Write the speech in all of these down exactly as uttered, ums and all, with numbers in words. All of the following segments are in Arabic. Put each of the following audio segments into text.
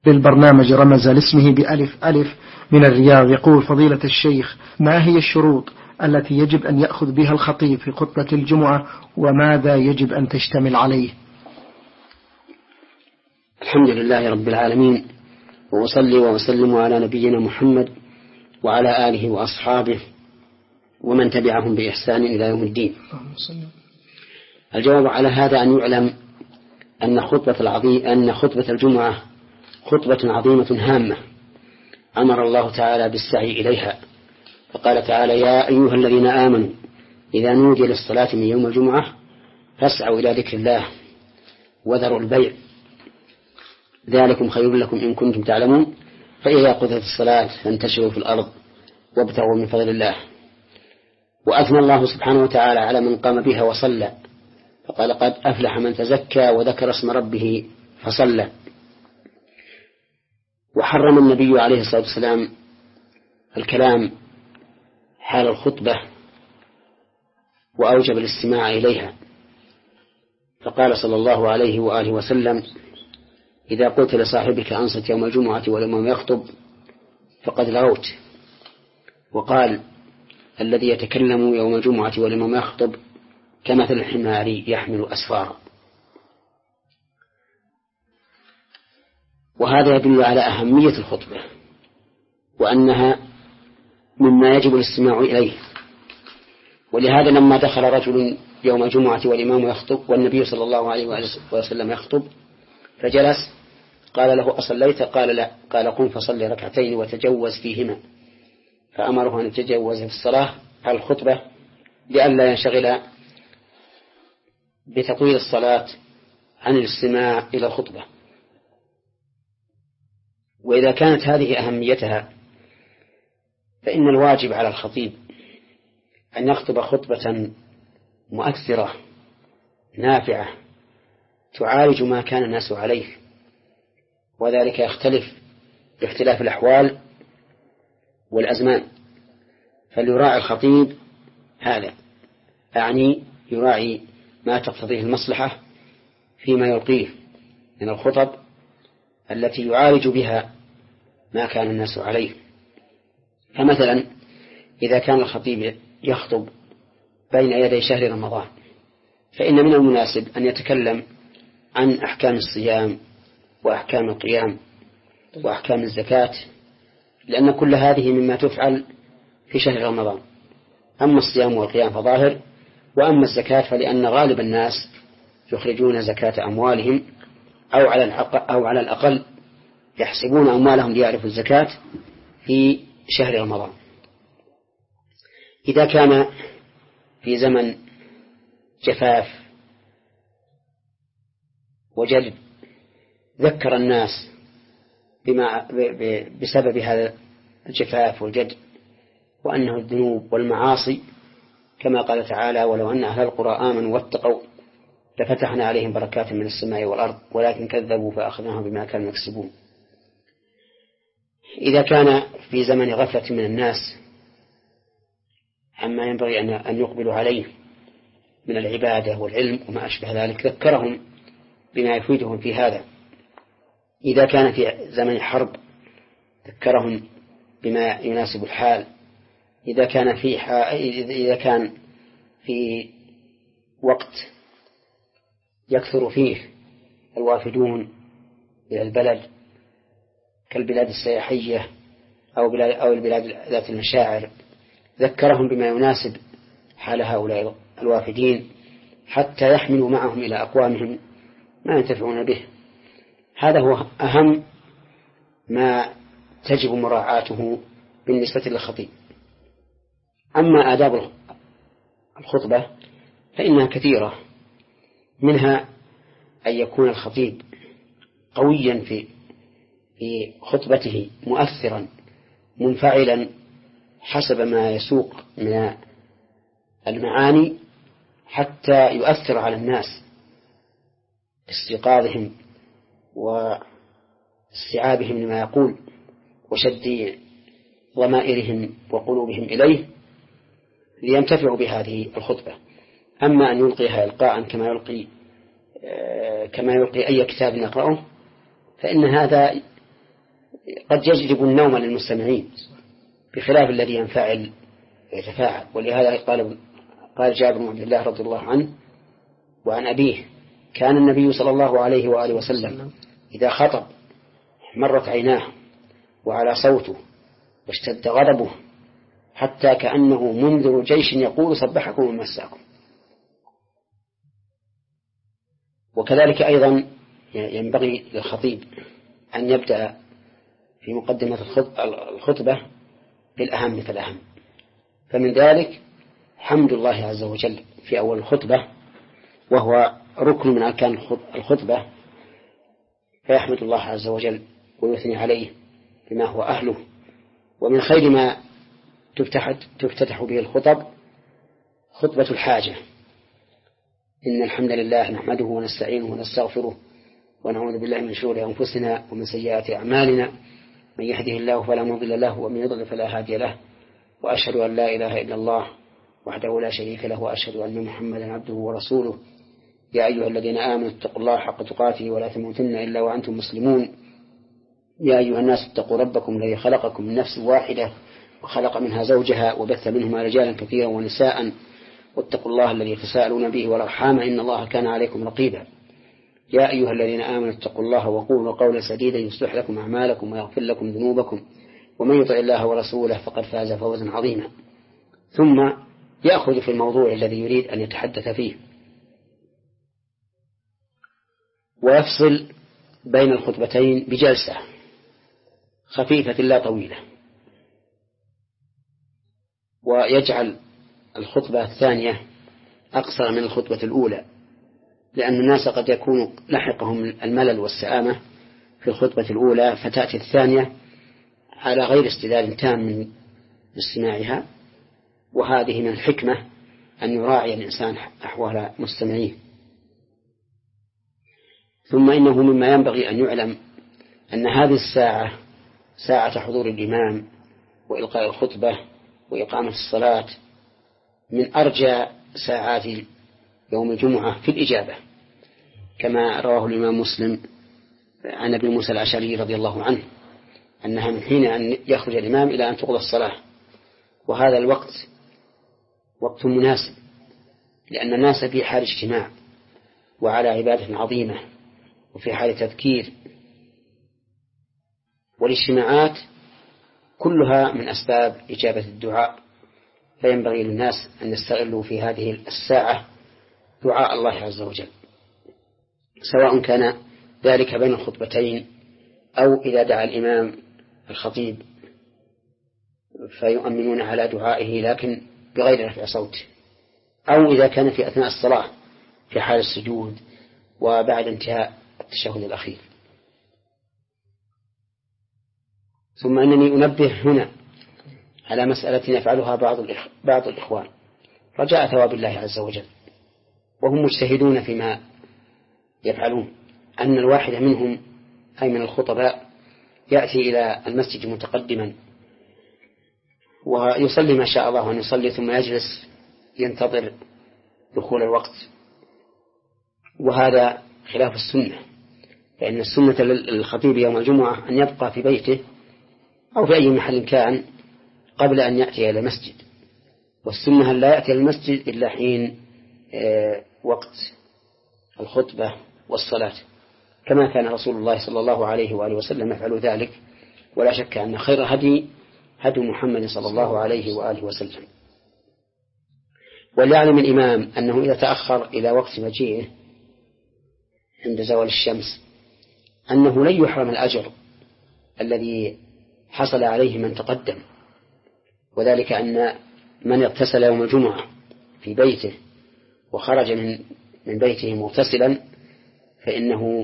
بالبرنامج رمز لاسمه بألف ألف من الرياض. يقول فضيلة الشيخ: ما هي الشروط التي يجب أن يأخذ بها الخطيب في خطبة الجمعة، وماذا يجب أن تشتمل عليه؟ الحمد لله رب العالمين، وأصلي وأسلم على نبينا محمد وعلى آله وأصحابه ومن تبعهم بإحسان إلى يوم الدين. الجواب على هذا أن يعلم أن خطبة العظيم أن خطبة الجمعة خطبة عظيمة هامة أمر الله تعالى بالسعي إليها، فقال تعالى: يا أيها الذين آمنوا إذا نودي للصلاة من يوم الجمعة فاسعوا إلى ذكر الله وذروا البيع ذلكم خير لكم إن كنتم تعلمون، فإذا قضيت الصلاة فانتشروا في الأرض وابتغوا من فضل الله. وأثنى الله سبحانه وتعالى على من قام بها وصلى، فقال: قد أفلح من تزكى وذكر اسم ربه فصلى. وحرم النبي عليه الصلاة والسلام الكلام حال الخطبة وأوجب الاستماع إليها، فقال صلى الله عليه وآله وسلم: إذا قلت لصاحبك أنصت يوم الجمعة والإمام يخطب فقد لغوت. وقال: الذي يتكلم يوم الجمعة والإمام يخطب كمثل الحمار يحمل أسفارا. وهذا يدل على أهمية الخطبة وأنها مما يجب الاستماع إليه. ولهذا لما دخل رجل يوم الجمعة والإمام يخطب والنبي صلى الله عليه وسلم يخطب فجلس، قال له: أصليت؟ قال: لا. قال: قم فصلي ركعتين وتجوز فيهما. فأمره أن يتجوز في الصلاة على الخطبة لئلا ينشغل بتطويل الصلاة عن الاستماع إلى الخطبة. وإذا كانت هذه أهميتها فإن الواجب على الخطيب أن يخطب خطبة مؤثرة نافعة تعالج ما كان الناس عليه، وذلك يختلف باختلاف الأحوال والأزمان. فليراعي الخطيب هذا، أعني يراعي ما تقتضيه المصلحة فيما يلقيه من الخطب التي يعالج بها ما كان الناس عليه. فمثلا إذا كان الخطيب يخطب بين يدي شهر رمضان فإن من المناسب أن يتكلم عن أحكام الصيام وأحكام القيام وأحكام الزكاة، لأن كل هذه مما تفعل في شهر رمضان. أما الصيام والقيام فظاهر، وأما الزكاة فلأن غالب الناس يخرجون زكاة أموالهم أو على أو على الأقل يحسبون أموالهم ليعرفوا الزكاة في شهر رمضان. إذا كان في زمن جفاف وجلد ذكر الناس بما بسبب هذا الجفاف والجد وأنه الذنوب والمعاصي، كما قال تعالى: ولو أن أهل القرى آمنوا واتقوا لفتحنا عليهم بركات من السماء والأرض ولكن كذبوا فأخذناهم بما كانوا يكسبون. إذا كان في زمن غفلة من الناس عما ينبغي أن يقبلوا عليه من العبادة والعلم وما أشبه ذلك ذكرهم بما يفيدهم في هذا. إذا كان في زمن حرب ذكرهم بما يناسب الحال. إذا كان في إذا كان في وقت يكثر فيه الوافدون إلى البلد كالبلاد السياحية أو بلاد أو البلاد ذات المشاعر ذكرهم بما يناسب حال هؤلاء الوافدين حتى يحملوا معهم إلى أقوامهم ما ينتفعون به. هذا هو أهم ما تجب مراعاته بالنسبة للخطيب. أما آداب الخطبة فإنها كثيرة، منها أن يكون الخطيب قويا في في خطبته مؤثرا منفعلا حسب ما يسوق من المعاني حتى يؤثر على الناس استيقاظهم واستيعابهم لما يقول وشد ضمائرهم وقلوبهم إليه لينتفعوا بهذه الخطبة. أما أن يلقيها إلقاء كما يلقي كما يلقي أي كتاب يقرأه فإن هذا قد يجلب النوم للمستمعين بخلاف الذي ينفعل ويتفاعل. ولهذا قال قال جابر بن عبد الله رضي الله عنه وعن أبيه كان النبي صلى الله عليه وآله وسلم إذا خطب مرت عيناه وعلى صوته واشتد غضبه حتى كأنه منذر جيش يقول صبحكم ومساكم. وكذلك أيضا ينبغي للخطيب أن يبدأ في مقدمة الخطبة بالأهم فالأهم، فمن ذلك حمد الله عز وجل في أول الخطبة وهو ركن من أركان الخطبة، فيحمد الله عز وجل ويثني عليه بما هو أهله. ومن خير ما تفتح, تفتتح به الخطب خطبة الحاجة: إن الحمد لله نحمده ونستعينه ونستغفره ونعوذ بالله من شرور أنفسنا ومن سيئات أعمالنا، من يهده الله فلا مضل له ومن يضلل فلا هادي له، وأشهد أن لا إله إلا الله وحده لا شريك له، وأشهد أن محمدا عبده ورسوله. يا أيها الذين آمنوا اتقوا الله حق تقاته ولا تموتن إلا وأنتم مسلمون. يا أيها الناس اتقوا ربكم الذي خلقكم من نفس واحدة وخلق منها زوجها وبث منهما رجالا كثيرا ونساء، واتقوا الله الذي تساءلون به والأرحام إن الله كان عليكم رقيبا. يا أيها الذين آمنوا اتقوا الله وقولوا قولا سديدا يصلح لكم أعمالكم ويغفر لكم ذنوبكم، ومن يطع الله ورسوله فقد فاز فوزا عظيما. ثم يأخذ في الموضوع الذي يريد أن يتحدث فيه ويفصل بين الخطبتين بجلسة خفيفة لا طويلة، ويجعل الخطبة الثانية أقصر من الخطبة الأولى، لأن الناس قد يكون لحقهم الملل والسآمة في الخطبة الأولى، فتأتي الثانية على غير استدلال تام من استماعها، وهذه من الحكمة أن يراعي الإنسان أحوال مستمعيه. ثم إنه مما ينبغي أن يعلم أن هذه الساعة ساعة حضور الإمام وإلقاء الخطبة وإقامة الصلاة من أرجى ساعات يوم الجمعة في الإجابة، كما رواه الإمام مسلم عن أبي موسى الأشعري رضي الله عنه أنها من حين أن يخرج الإمام إلى أن تقضى الصلاة، وهذا الوقت وقت مناسب لأن الناس في حال اجتماع وعلى عبادة عظيمة وفي حال تذكير، والاجتماعات كلها من أسباب إجابة الدعاء، فينبغي للناس أن يستغلوا في هذه الساعة دعاء الله عز وجل، سواء كان ذلك بين الخطبتين أو إذا دعا الإمام الخطيب فيؤمنون على دعائه لكن بغير رفع صوت، أو إذا كان في أثناء الصلاة في حال السجود وبعد انتهاء التشهد الأخير. ثم أنني أنبه هنا على مسألة يفعلها بعض بعض الإخوان رجاء ثواب الله عز وجل، وهم مجتهدون فيما يفعلون، أن الواحد منهم أي من الخطباء يأتي إلى المسجد متقدما ويصلي ما شاء الله أن يصلي ثم يجلس ينتظر دخول الوقت، وهذا خلاف السنة، فإن السنة للخطيب يوم الجمعة أن يبقى في بيته أو في أي محل كان قبل أن يأتي إلى المسجد، والسنة لا يأتي إلى المسجد إلا حين وقت الخطبة والصلاة، كما كان رسول الله صلى الله عليه وآله وسلم يفعل ذلك، ولا شك أن خير هدي هدي محمد صلى الله عليه وآله وسلم. وليعلم الإمام أنه إذا تأخر إلى وقت مجيئه عند زوال الشمس أنه لن يحرم الأجر الذي حصل عليه من تقدم، وذلك أن من اغتسل يوم الجمعة في بيته وخرج من من بيته مغتسلا فإنه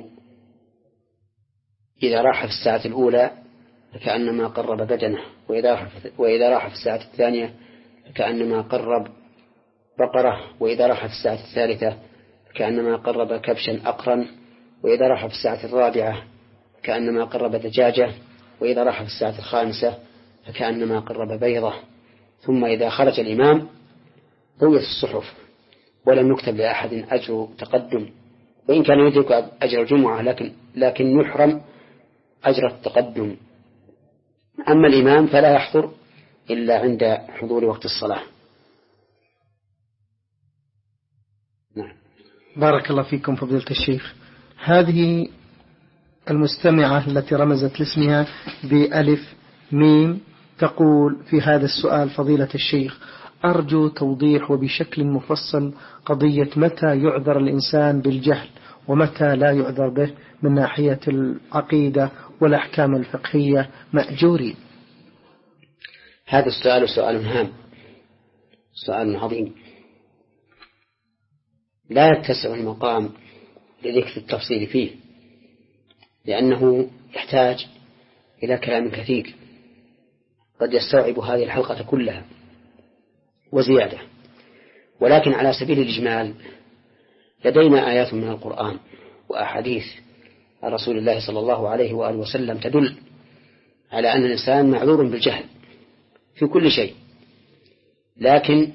إذا راح في الساعة الأولى فكأنما قرب بدنه، وإذا وإذا راح في الساعة الثانية فكأنما قرب بقرة، وإذا راح في الساعة الثالثة فكأنما قرب كبشا أقرا، وإذا راح في الساعة الرابعة فكأنما قرب دجاجة، وإذا راح في الساعة الخامسة فكأنما قرب بيضة. ثم إذا خرج الإمام طويت الصحف ولم يكتب لأحد أجر تقدم، وإن كان يدرك أجر الجمعة لكن لكن يحرم أجر التقدم أما الإمام فلا يحضر إلا عند حضور وقت الصلاة. نعم. بارك الله فيكم فضيلة الشيخ. هذه المستمعة التي رمزت لاسمها بألف ميم تقول في هذا السؤال: فضيلة الشيخ، أرجو توضيح وبشكل مفصل قضية متى يعذر الإنسان بالجهل ومتى لا يعذر به من ناحية العقيدة والأحكام الفقهية مأجورين. هذا السؤال سؤال هام، سؤال عظيم، لا يتسع المقام لذكر التفصيل فيه، لأنه يحتاج إلى كلام كثير قد يستوعب هذه الحلقة كلها وزيادة. ولكن على سبيل الإجمال لدينا آيات من القرآن وأحاديث عن رسول الله صلى الله عليه وآله وسلم تدل على أن الإنسان معذور بالجهل في كل شيء، لكن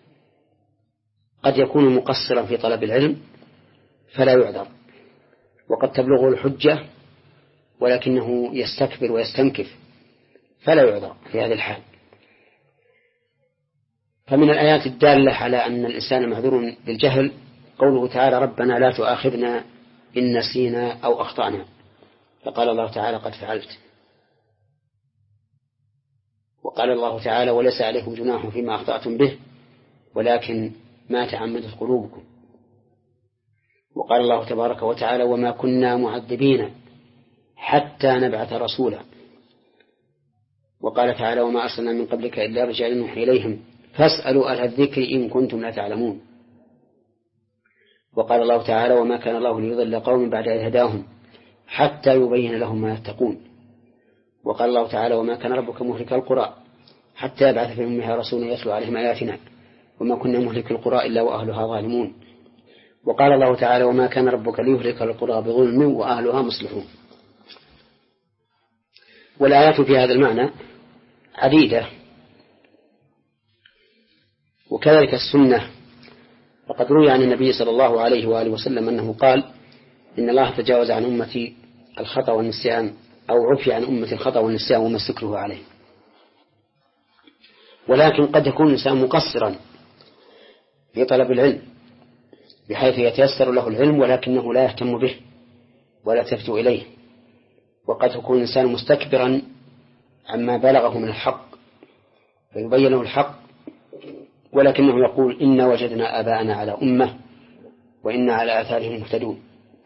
قد يكون مقصرا في طلب العلم فلا يعذر، وقد تبلغه الحجة ولكنه يستكبر ويستنكف فلا يعذر في هذه الحال. فمن الآيات الدالة على أن الإنسان معذور بالجهل قوله تعالى: ربنا لا تؤاخذنا إن نسينا أو أخطأنا، فقال الله تعالى: قد فعلت. وقال الله تعالى: وليس عليكم جناح فيما أخطأتم به ولكن ما تعمدت قلوبكم. وقال الله تبارك وتعالى: وما كنا معذبين حتى نبعث رسولا. وقال تعالى: وما أرسلنا من قبلك إلا رجالا نوحي إليهم فاسألوا أهل الذكر إن كنتم لا تعلمون. وقال الله تعالى: وما كان الله ليضل قوم بعد إذ هداهم حتى يبين لهم ما يتقون. وقال الله تعالى: وما كان ربك مهلك القرى حتى يبعث في أمها رسولا يتلو عليهم آياتنا وما كنا مهلك القرى إلا وأهلها ظالمون. وقال الله تعالى: وما كان ربك ليهلك القرى بظلم وأهلها مصلحون. والآيات في هذا المعنى عديدة، وكذلك السنة، فقد روي عن النبي صلى الله عليه وآله وسلم أنه قال: إن الله تجاوز عن أمتي الخطأ والنسيان، أو عفي عن أمتي الخطأ والنسيان وما استكره عليه. ولكن قد يكون الإنسان مقصرا في طلب العلم بحيث يتيسر له العلم ولكنه لا يهتم به ولا يلتفت إليه. وقد يكون الإنسان مستكبرا عما بلغه من الحق فيبين له الحق ولكنه يقول: إنا وجدنا آباءنا على أمة وإنا على آثارهم مهتدون.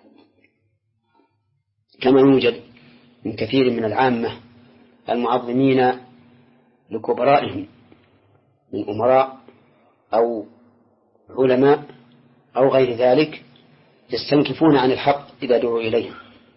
كما يوجد من كثير من العامة المعظمين لكبرائهم من أمراء أو علماء أو غير ذلك يستنكفون عن الحق إذا دعوا إليه،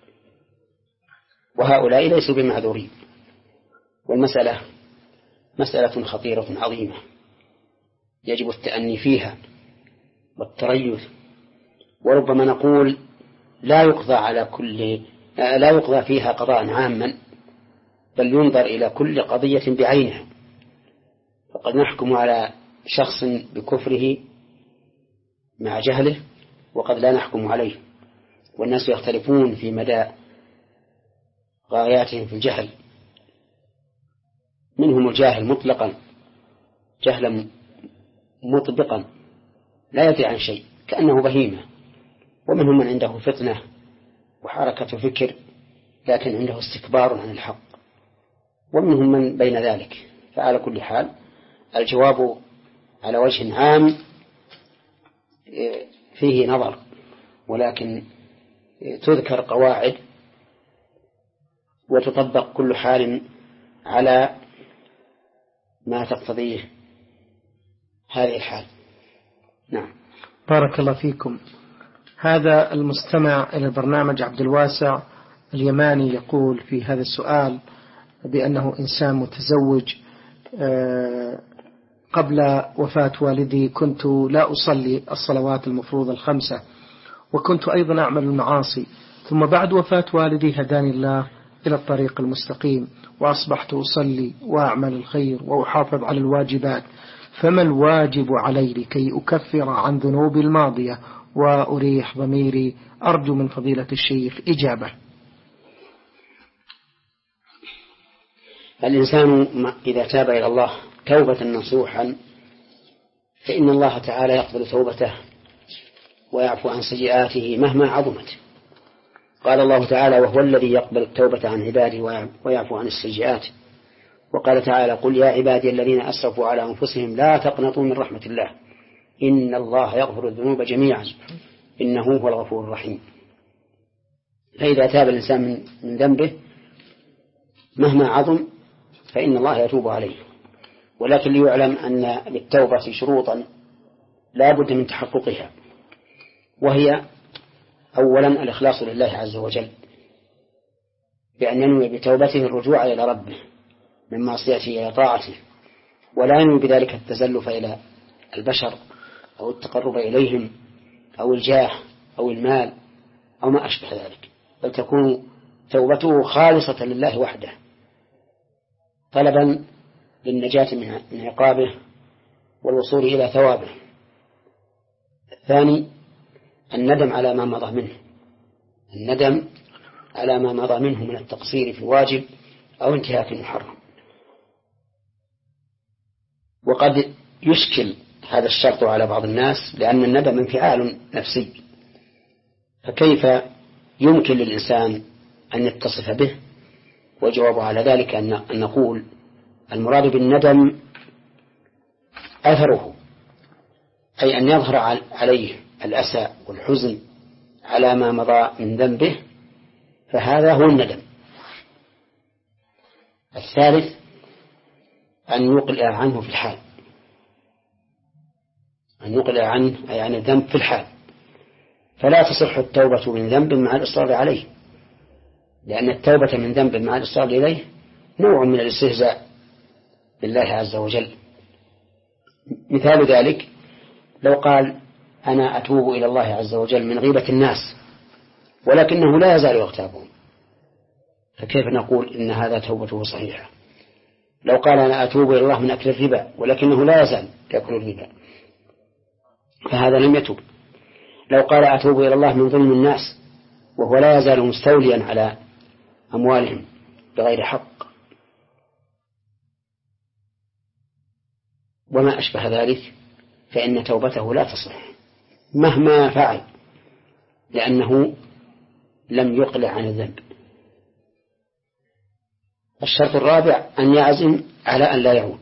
وهؤلاء ليسوا بمعذورين. والمسألة مسألة خطيرة عظيمة يجب التأني فيها والتريث، وربما نقول لا يقضى على كل لا يقضى فيها قضاء عاما، بل ينظر إلى كل قضية بعينها. فقد نحكم على شخص بكفره مع جهله وقد لا نحكم عليه، والناس يختلفون في مدى غاياتهم في الجهل. منهم الجاهل مطلقا جهلا مطبقا لا يدري عن شيء كأنه بهيمة، ومنهم من عنده فطنة وحركة فكر لكن عنده استكبار عن الحق، ومنهم من بين ذلك. فعلى كل حال الجواب على وجه عام فيه نظر، ولكن تذكر قواعد وتطبق كل حال على ما تقتضيه هذه الحال. نعم. بارك الله فيكم. هذا المستمع إلى البرنامج عبد الواسع اليماني يقول في هذا السؤال بأنه إنسان متزوج. قبل وفاة والدي كنت لا أصلي الصلوات المفروضة الخمسة، وكنت أيضا أعمل المعاصي، ثم بعد وفاة والدي هداني الله إلى الطريق المستقيم وأصبحت أصلي وأعمل الخير وأحافظ على الواجبات، فما الواجب علي لكي أكفر عن ذنوبي الماضية وأريح ضميري؟ أرجو من فضيلة الشيخ إجابة. الإنسان إذا تاب إلى الله توبة نصوحا فإن الله تعالى يقبل توبته ويعفو عن سيئاته مهما عظمت. قال الله تعالى: وهو الذي يقبل التوبة عن عباده ويعفو عن السيئات. وقال تعالى: قل يا عبادي الذين أسرفوا على أنفسهم لا تقنطوا من رحمة الله إن الله يغفر الذنوب جميعا إنه هو الغفور الرحيم. فإذا تاب الإنسان من ذنبه مهما عظم فإن الله يتوب عليه. ولكن ليعلم أن للتوبة شروطا لا بد من تحققها، وهي أولا الإخلاص لله عز وجل بأن ينوي بتوبته الرجوع إلى ربه من معصيته إلى طاعته، ولا ينوي بذلك التزلف إلى البشر أو التقرب إليهم أو الجاه أو المال أو ما أشبه ذلك، بل تكون توبته خالصة لله وحده طلبا للنجاة من عقابه والوصول إلى ثوابه. الثاني الندم على ما مضى منه الندم على ما مضى منه من التقصير في واجب أو انتهاك محرم. وقد يشكل هذا الشرط على بعض الناس لأن الندم انفعال نفسي، فكيف يمكن للإنسان أن يتصف به؟ والجواب على ذلك أن نقول المراد بالندم أثره، أي أن يظهر عليه الأسى والحزن على ما مضى من ذنبه، فهذا هو الندم. الثالث أن يقلع عنه في الحال أن يقلع عنه أي عن الذنب في الحال، فلا تصح التوبة من ذنب مع الإصرار عليه، لأن التوبة من ذنب مع الإصرار إليه نوع من الاستهزاء بالله عز وجل. مثال ذلك لو قال: أنا أتوب إلى الله عز وجل من غيبة الناس ولكنه لا يزال يغتابهم، فكيف نقول إن هذا توبته صحيحة؟ لو قال: أنا أتوب إلى الله من أكل الربا ولكنه لا يزال يأكل الربا، فهذا لم يتوب. لو قال: أتوب إلى الله من ظلم الناس وهو لا يزال مستوليا على أموالهم بغير حق، وما أشبه ذلك، فإن توبته لا تصح مهما فعل، لأنه لم يقلع عن الذنب. الشرط الرابع أن يعزم على أن لا يعود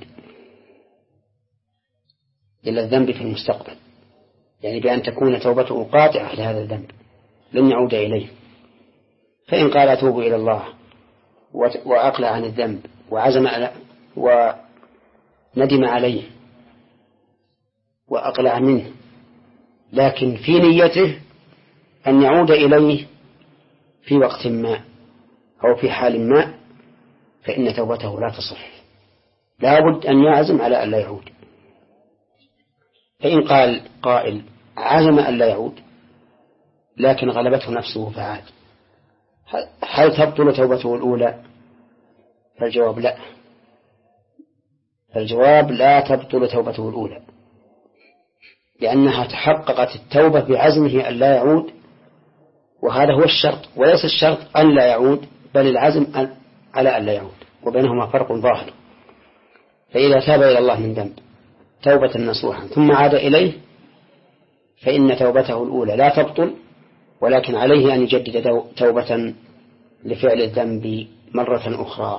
إلى الذنب في المستقبل، يعني بأن تكون توبته قاطعة لهذا الذنب لن يعود إليه. فإن قال: أتوب إلى الله وأقلع عن الذنب وعزم على وندم عليه وأقلع منه، لكن في نيته أن يعود إليه في وقت ما أو في حال ما، فإن توبته لا تصح، لا بد أن يعزم على أن لا يعود. فإن قال قائل: عزم أن لا يعود لكن غلبته نفسه فعاد، هل تبطل توبته الأولى؟ فالجواب لا فالجواب لا تبطل توبته الأولى، لأنها تحققت التوبة بعزمه أن لا يعود، وهذا هو الشرط، وليس الشرط أن لا يعود بل العزم على أن لا يعود، وبينهما فرق ظاهر. فإذا تاب إلى الله من ذنب توبة نصوحا ثم عاد إليه فإن توبته الأولى لا تبطل، ولكن عليه أن يجدد توبة لفعل الذنب مرة أخرى.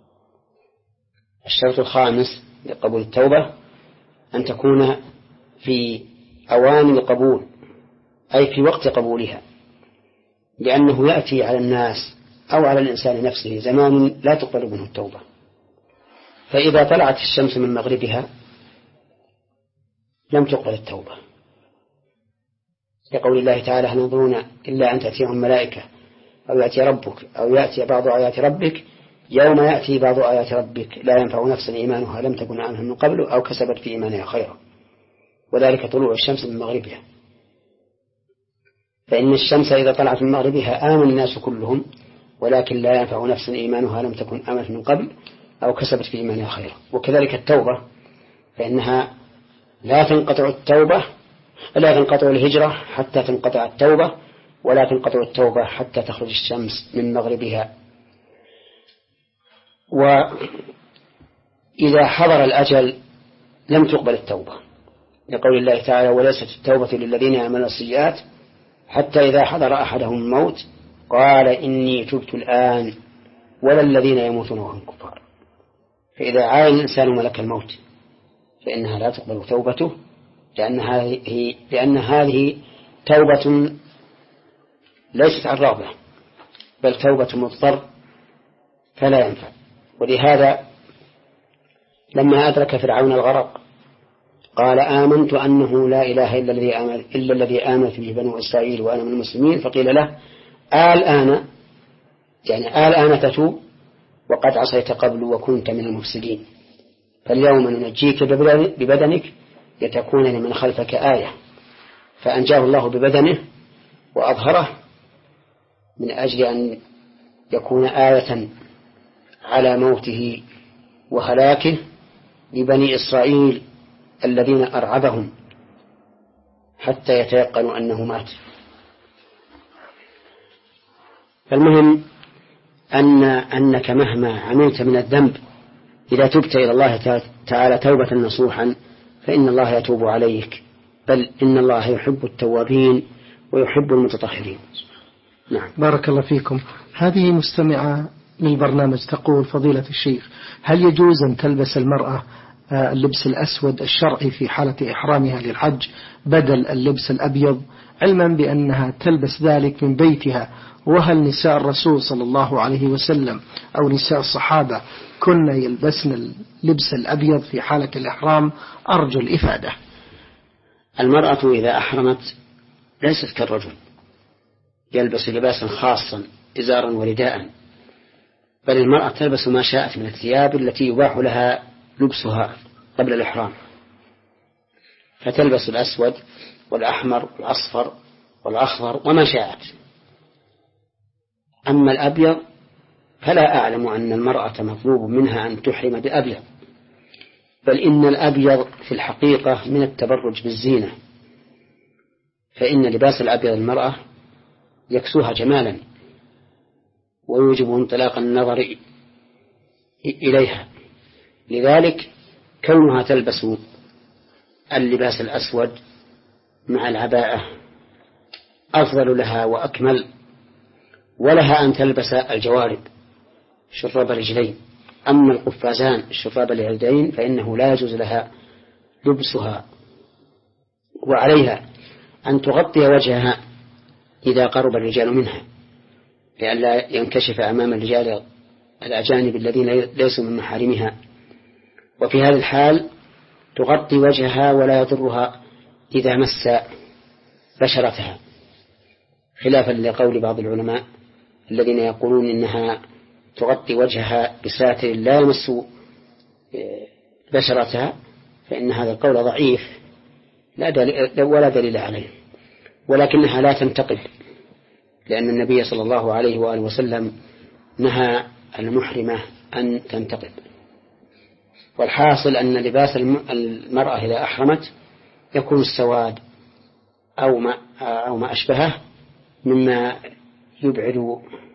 الشرط الخامس لقبول التوبة أن تكون في أوان القبول، أي في وقت قبولها، لأنه يأتي على الناس أو على الإنسان نفسه زمان لا تقبل منه التوبة. فإذا طلعت الشمس من مغربها لم تقبل التوبة، لقول الله تعالى: هل ينظرون إلا أن تأتيهم ملائكة أو يأتي ربك أو يأتي بعض آيات ربك يوم يأتي بعض آيات ربك لا ينفع نفسا إيمانها لم تكن آمنت من قبل أو كسبت في إيمانها خيرا، وذلك طلوع الشمس من مغربها. فإن الشمس إذا طلعت من مغربها آمن الناس كلهم، ولكن لا ينفع نفسا إيمانها لم تكن آمنت من قبل أو كسبت في إيمانها خيرا. وكذلك التوبة، فإنها لا تنقطع التوبة لا تنقطع الهجرة حتى تنقطع التوبة، ولا تنقطع التوبة حتى تخرج الشمس من مغربها. وإذا حضر الأجل لم تقبل التوبة، لقول الله تعالى: وليست التوبة للذين يعملون السيئات حتى إذا حضر أحدهم الموت قال إني تبت الآن ولا الذين يموتون وهم كفار. فإذا عاين الإنسان ملك الموت فإنها لا تقبل توبته، لأن هذه لأن هذه توبة ليست عن رغبة بل توبة مضطر فلا ينفع. ولهذا لما أدرك فرعون الغرق قال: آمنت أنه لا إله إلا الذي آمن إلا الذي آمنت به بنو إسرائيل وأنا من المسلمين. فقيل له: الآن يعني الآن تتوب وقد عصيت قبل وكنت من المفسدين، فاليوم ننجيك ببدنك لتكون لمن خلفك آية. فأنجاه الله ببدنه وأظهره من أجل أن يكون آية على موته وهلاكه لبني إسرائيل الذين أرعبهم حتى يتيقنوا أنه مات. فالمهم أن أنك مهما عملت من الذنب إذا تبت إلى الله تعالى توبة نصوحا فإن الله يتوب عليك، بل إن الله يحب التوابين ويحب المتطهرين. نعم. بارك الله فيكم. هذه مستمعة للبرنامج تقول: فضيلة الشيخ، هل يجوز أن تلبس المرأة اللبس الأسود الشرعي في حالة إحرامها للحج بدل اللبس الأبيض، علما بأنها تلبس ذلك من بيتها؟ وهل نساء الرسول صلى الله عليه وسلم أو نساء الصحابة كن يلبسن اللبس الأبيض في حالة الإحرام؟ أرجو الإفادة. المرأة إذا أحرمت ليست كالرجل يلبس لباسا خاصا إزارا ورداء، بل المرأة تلبس ما شاءت من الثياب التي يباح لها لبسها قبل الإحرام، فتلبس الأسود والأحمر والأصفر والأخضر وما شاءت. أما الأبيض فلا أعلم أن المرأة مطلوب منها أن تحرم بأبيض، بل إن الأبيض في الحقيقة من التبرج بالزينة، فإن لباس الأبيض المرأة يكسوها جمالا ويوجب انطلاق النظر إليها، لذلك كونها تلبس اللباس الأسود مع العباءة أفضل لها وأكمل، ولها أن تلبس الجوارب شراب رجلين. أما القفازان شراب اليدين فإنه لا يجوز لها لبسها، وعليها أن تغطي وجهها إذا قرب الرجال منها لئلا ينكشف أمام الرجال الأجانب الذين ليسوا من محارمها، وفي هذا الحال تغطي وجهها ولا يضرها إذا مس بشرتها، خلافا لقول بعض العلماء الذين يقولون إنها تغطي وجهها بساتر لا يمس بشرتها، فإن هذا القول ضعيف لا دليل ولا دليل عليه، ولكنها لا تنتقل، لأن النبي صلى الله عليه وآله وسلم نهى المحرمة أن تنتقل. والحاصل أن لباس المرأة إذا أحرمت يكون السواد أو ما, أو ما أشبهه مما يبعد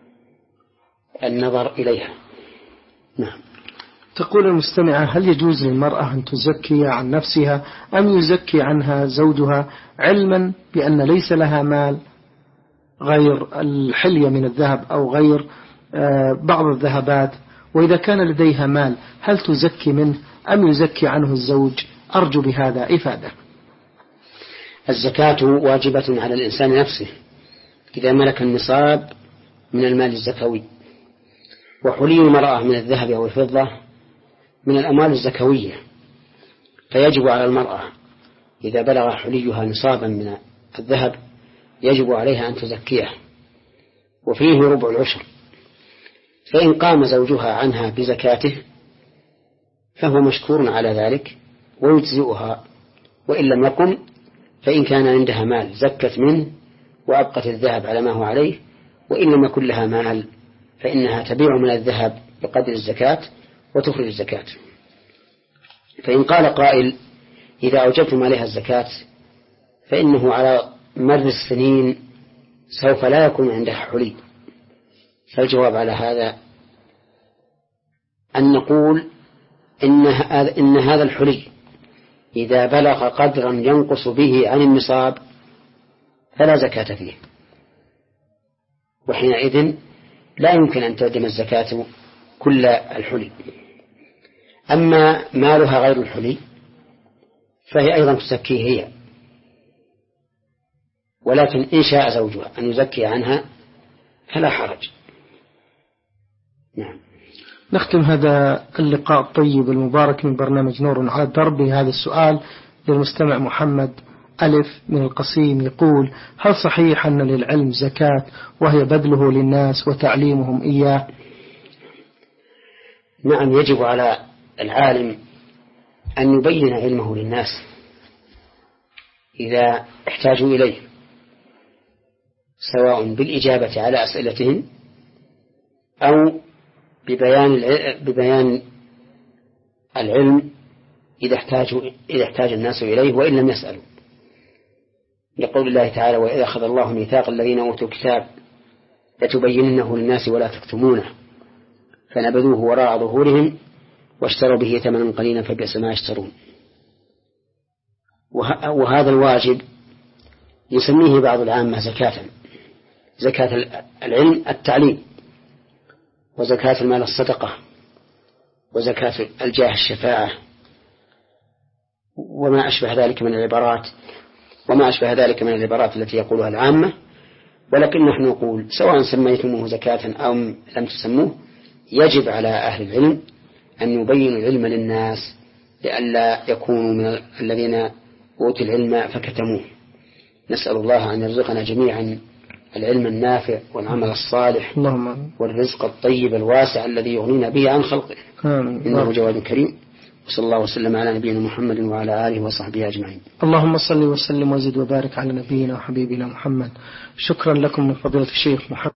النظر إليها. نعم. تقول المستمعة: هل يجوز للمرأة أن تزكي عن نفسها أم يزكي عنها زوجها، علما بأن ليس لها مال غير الحلية من الذهب أو غير بعض الذهبات، وإذا كان لديها مال هل تزكي منه أم يزكي عنه الزوج؟ أرجو بهذا إفادة. الزكاة واجبة على الإنسان نفسه إذا ملك النصاب من المال الزكوي، وحلي المرأة من الذهب أو الفضة من الأموال الزكوية، فيجب على المرأة إذا بلغ حليها نصابا من الذهب يجب عليها أن تزكيه، وفيه ربع العشر، فإن قام زوجها عنها بزكاته فهو مشكور على ذلك ويجزئها، وإن لم يقم فإن كان عندها مال زكت منه وأبقت الذهب على ما هو عليه، وإن لم يكن لها مال فإنها تبيع من الذهب بقدر الزكاة وتخرج الزكاة. فإن قال قائل: إذا أوجبتم عليها الزكاة فإنه على مر السنين سوف لا يكون عندها حلي، فالجواب على هذا أن نقول إن, إن هذا الحلي إذا بلغ قدرا ينقص به عن النصاب فلا زكاة فيه، وحينئذ لا يمكن أن تقدم الزكاة كل الحلي. أما مالها غير الحلي فهي أيضا تزكيه هي، ولكن إن شاء زوجها أن يزكي عنها فلا حرج. نعم. نختم هذا اللقاء الطيب المبارك من برنامج نور على الدرب بهذا السؤال للمستمع محمد ألف من القصيم، يقول: هل صحيح أن للعلم زكاة وهي بذله للناس وتعليمهم إياه؟ نعم، يجب على العالم أن يبين علمه للناس إذا احتاجوا إليه، سواء بالإجابة على أسئلتهم أو ببيان ببيان العلم إذا احتاجوا إذا احتاج الناس إليه وإن لم يسألوا، لقول الله تعالى: وإذا أخذ الله ميثاق الذين أوتوا الكتاب لتبيننه للناس ولا تكتمونه فنبذوه وراء ظهورهم واشتروا به ثمنا قليلا فبئس ما يشترون. وهذا الواجب يسميه بعض العامة زكاة، زكاة العلم التعليم، وزكاة المال الصدقة، وزكاة الجاه الشفاعة، وما أشبه ذلك من العبارات وما أشبه ذلك من العبارات التي يقولها العامة. ولكن نحن نقول سواء سميتموه زكاة أو لم تسموه، يجب على أهل العلم أن يبينوا العلم للناس لئلا يكونوا من الذين أوتوا العلم فكتموه. نسأل الله أن يرزقنا جميعا العلم النافع والعمل الصالح والرزق الطيب الواسع الذي يغنينا به عن خلقه، إنه جواد كريم. وصلى الله وسلم على نبينا محمد وعلى آله وصحبه أجمعين. اللهم صل وسلم وزد وبارك على نبينا وحبيبنا محمد. شكرا لكم من فضيلة الشيخ محمد.